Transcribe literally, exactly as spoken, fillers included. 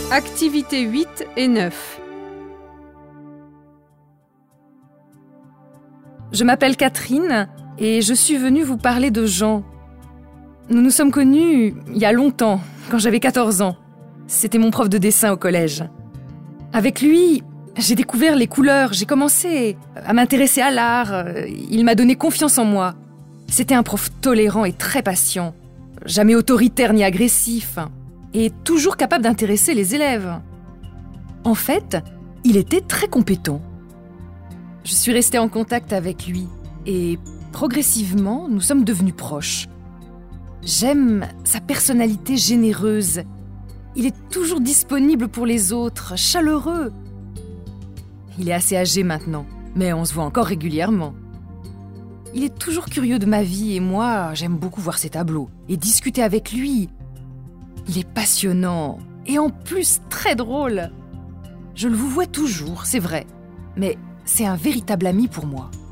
Activités huit et neuf. Je m'appelle Catherine et je suis venue vous parler de Jean. Nous nous sommes connus il y a longtemps, quand j'avais quatorze ans. C'était mon prof de dessin au collège. Avec lui, j'ai découvert les couleurs, j'ai commencé à m'intéresser à l'art. Il m'a donné confiance en moi. C'était un prof tolérant et très patient, jamais autoritaire ni agressif, et toujours capable d'intéresser les élèves. En fait, il était très compétent. Je suis restée en contact avec lui et progressivement, nous sommes devenus proches. J'aime sa personnalité généreuse. Il est toujours disponible pour les autres, chaleureux. Il est assez âgé maintenant, mais on se voit encore régulièrement. Il est toujours curieux de ma vie et moi, j'aime beaucoup voir ses tableaux et discuter avec lui. Il est passionnant et en plus très drôle. Je le vous vois toujours, c'est vrai, mais c'est un véritable ami pour moi.